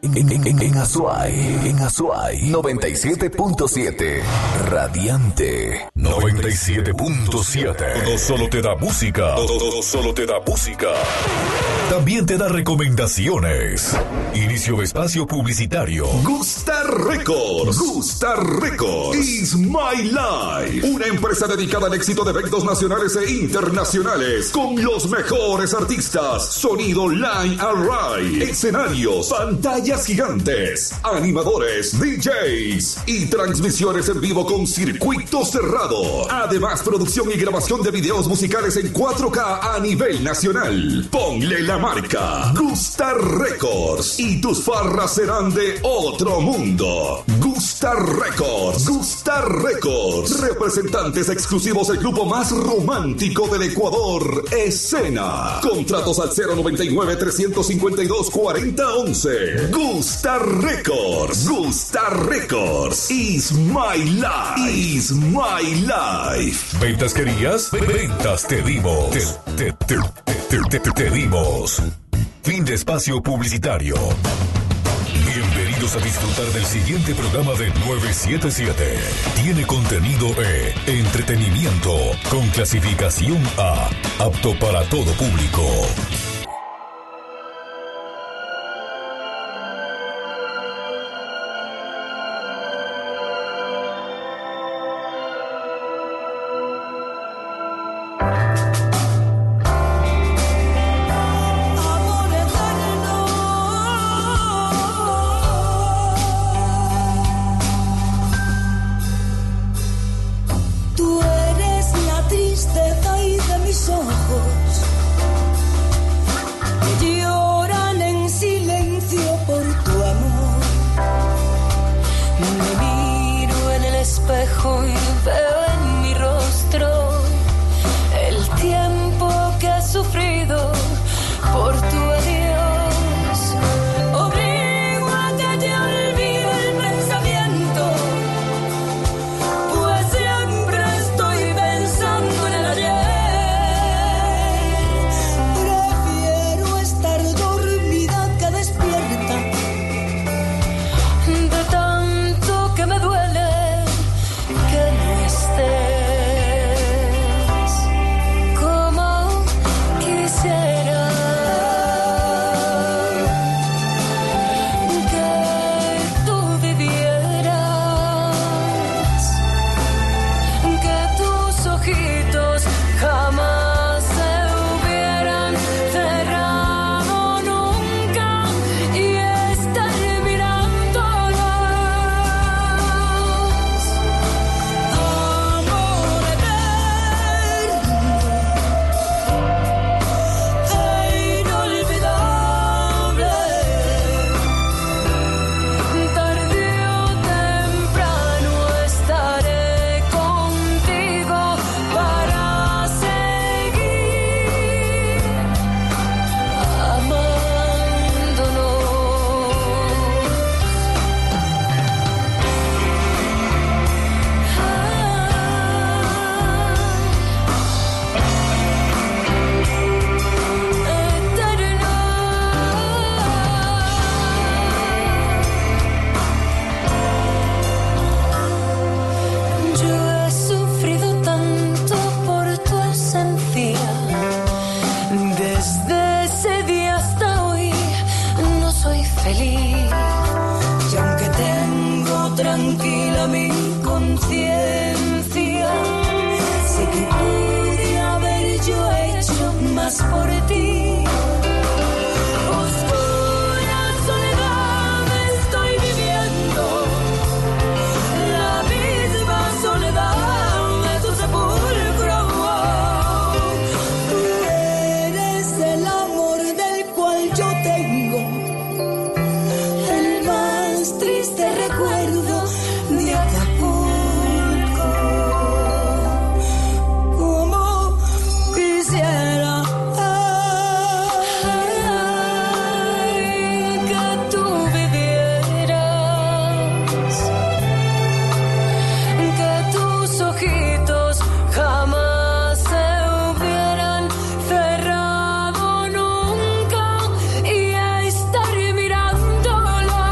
En Azuay 97.7 Radiante 97.7. No solo te da música, no solo te da música, también te da recomendaciones. Inicio de espacio publicitario. Gusta Records. Gusta Records is my life. Una empresa dedicada al éxito de eventos nacionales e internacionales con los mejores artistas. Sonido Line Array, escenarios, pantallas gigantes, animadores, DJs y transmisiones en vivo con circuito cerrado. Además, producción y grabación de videos musicales en 4K a nivel nacional. Ponle la marca Gusta Records y tus farras serán de otro mundo. Gusta Records. Gusta Records. Representantes exclusivos del grupo más romántico del Ecuador, Escena. Contratos al 099-352-4011. Gusta Records. Gusta Records is my life. Is my life. ¿Ventas querías? Ventas te dimos. Te dimos. Fin de espacio publicitario. Bienvenidos a disfrutar del siguiente programa de 977. Tiene contenido e entretenimiento con clasificación A, apto para todo público. Cerrado nunca y a estar mirándola.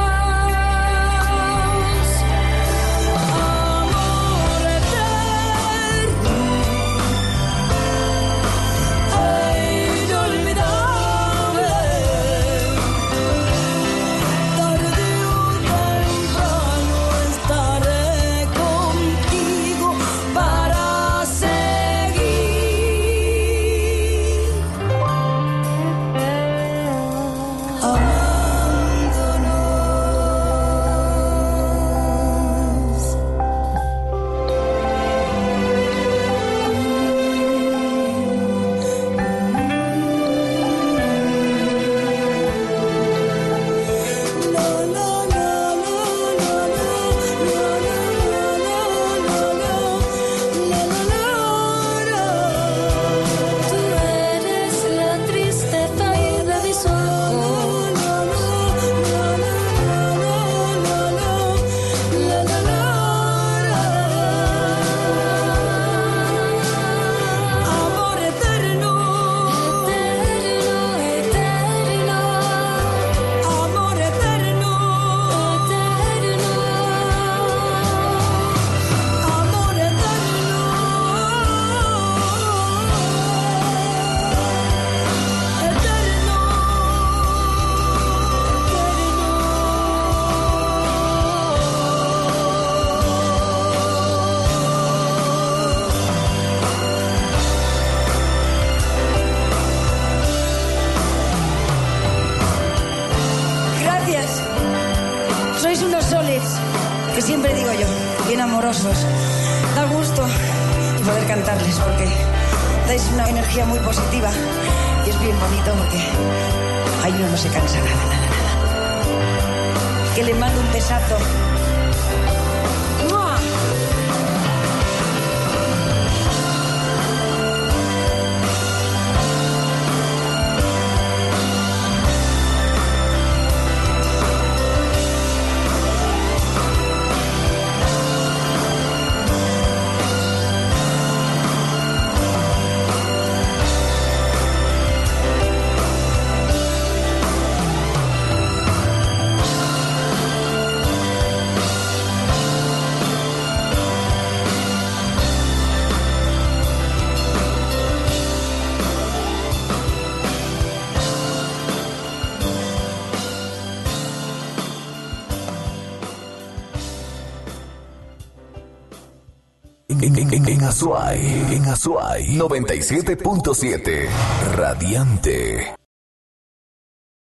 gracias. Sois unos soles, que siempre digo yo, bien amorosos. Da gusto poder cantarles porque dais una energía muy positiva y es bien bonito porque ahí no se cansa nada. Que le mando un besazo. ¡Mua! En Azuay 97.7 Radiante.